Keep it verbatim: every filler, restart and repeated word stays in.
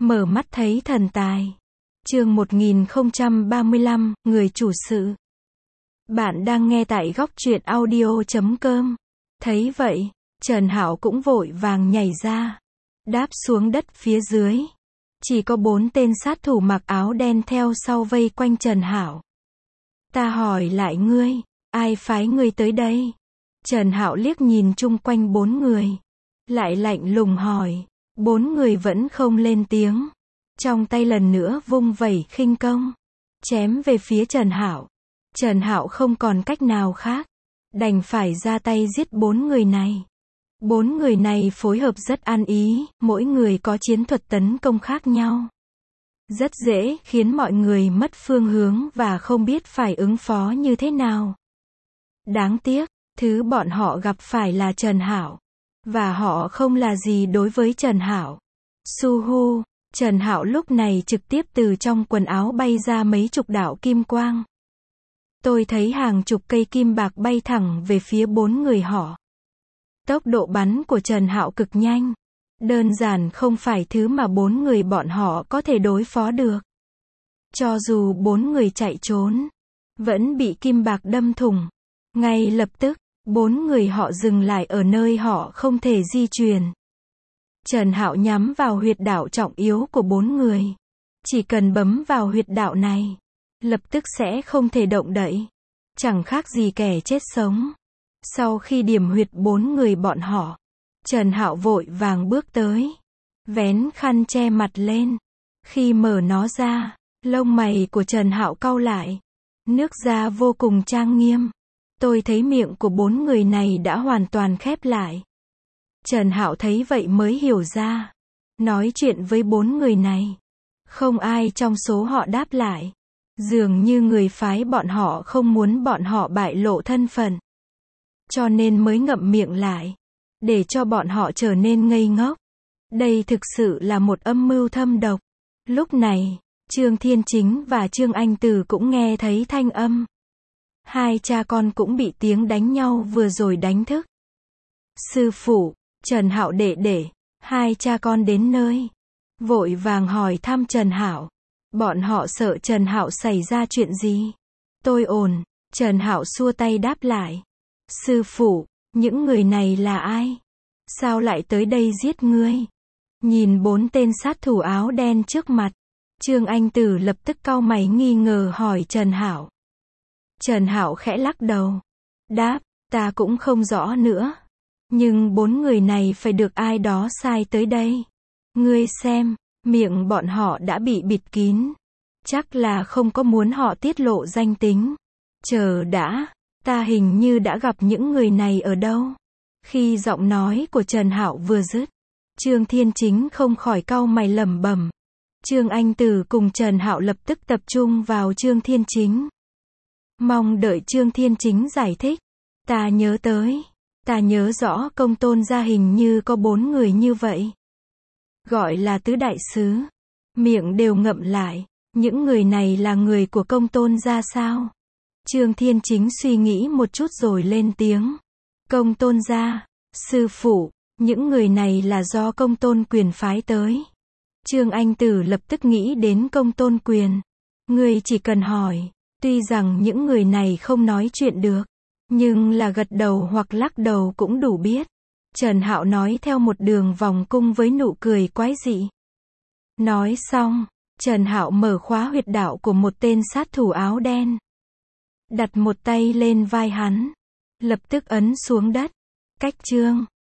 Mở mắt thấy thần tài. Chương một nghìn không trăm ba mươi lăm, người chủ sự. Bạn đang nghe tại góc truyện audio chấm com. Thấy vậy, Trần Hạo cũng vội vàng nhảy ra, đáp xuống đất phía dưới. Chỉ có bốn tên sát thủ mặc áo đen theo sau vây quanh Trần Hạo. Ta hỏi lại ngươi, ai phái ngươi tới đây? Trần Hạo liếc nhìn chung quanh bốn người, lại lạnh lùng hỏi. Bốn người vẫn không lên tiếng, trong tay lần nữa vung vẩy khinh công, chém về phía Trần Hạo. Trần Hạo không còn cách nào khác, đành phải ra tay giết bốn người này. Bốn người này phối hợp rất ăn ý, mỗi người có chiến thuật tấn công khác nhau, rất dễ khiến mọi người mất phương hướng và không biết phải ứng phó như thế nào. Đáng tiếc, thứ bọn họ gặp phải là Trần Hạo, và họ không là gì đối với Trần Hạo. Su hu, Trần Hạo lúc này trực tiếp từ trong quần áo bay ra mấy chục đạo kim quang. Tôi thấy hàng chục cây kim bạc bay thẳng về phía bốn người họ. Tốc độ bắn của Trần Hạo cực nhanh, đơn giản không phải thứ mà bốn người bọn họ có thể đối phó được. Cho dù bốn người chạy trốn, vẫn bị kim bạc đâm thủng. Ngay lập tức, bốn người họ dừng lại ở nơi họ không thể di chuyển. Trần Hạo nhắm vào huyệt đạo trọng yếu của bốn người. Chỉ cần bấm vào huyệt đạo này, lập tức sẽ không thể động đậy. Chẳng khác gì kẻ chết sống. Sau khi điểm huyệt bốn người bọn họ, Trần Hạo vội vàng bước tới, vén khăn che mặt lên. Khi mở nó ra, lông mày của Trần Hạo cau lại. Nước da vô cùng trang nghiêm. Tôi thấy miệng của bốn người này đã hoàn toàn khép lại. Trần Hạo thấy vậy mới hiểu ra. Nói chuyện với bốn người này, không ai trong số họ đáp lại. Dường như người phái bọn họ không muốn bọn họ bại lộ thân phận, cho nên mới ngậm miệng lại, để cho bọn họ trở nên ngây ngốc. Đây thực sự là một âm mưu thâm độc. Lúc này, Trương Thiên Chính và Trương Anh Từ cũng nghe thấy thanh âm. Hai cha con cũng bị tiếng đánh nhau vừa rồi đánh thức. Sư phụ, Trần Hạo đệ đệ, hai cha con đến nơi, vội vàng hỏi thăm Trần Hạo. Bọn họ sợ Trần Hạo xảy ra chuyện gì. Tôi ổn, Trần Hạo xua tay đáp lại. Sư phụ, những người này là ai? Sao lại tới đây giết ngươi? Nhìn bốn tên sát thủ áo đen trước mặt, Trương Anh Tử lập tức cau mày nghi ngờ hỏi Trần Hạo. Trần Hạo khẽ lắc đầu, đáp, ta cũng không rõ nữa. Nhưng bốn người này phải được ai đó sai tới đây. Ngươi xem, miệng bọn họ đã bị bịt kín. Chắc là không có muốn họ tiết lộ danh tính. Chờ đã, ta hình như đã gặp những người này ở đâu. Khi giọng nói của Trần Hạo vừa dứt, Trương Thiên Chính không khỏi cau mày lẩm bẩm. Trương Anh Tử cùng Trần Hạo lập tức tập trung vào Trương Thiên Chính, mong đợi Trương Thiên Chính giải thích. Ta nhớ tới, ta nhớ rõ Công Tôn gia hình như có bốn người như vậy, gọi là tứ đại sứ. Miệng đều ngậm lại. Những người này là người của Công Tôn gia sao? Trương Thiên Chính suy nghĩ một chút rồi lên tiếng. Công Tôn gia, sư phụ, những người này là do Công Tôn Quyền phái tới. Trương Anh Tử lập tức nghĩ đến Công Tôn Quyền. Ngươi chỉ cần hỏi. Tuy rằng những người này không nói chuyện được, nhưng là gật đầu hoặc lắc đầu cũng đủ biết. Trần Hạo nói theo một đường vòng cung với nụ cười quái dị. Nói xong, Trần Hạo mở khóa huyệt đạo của một tên sát thủ áo đen, đặt một tay lên vai hắn, lập tức ấn xuống đất. Cách chương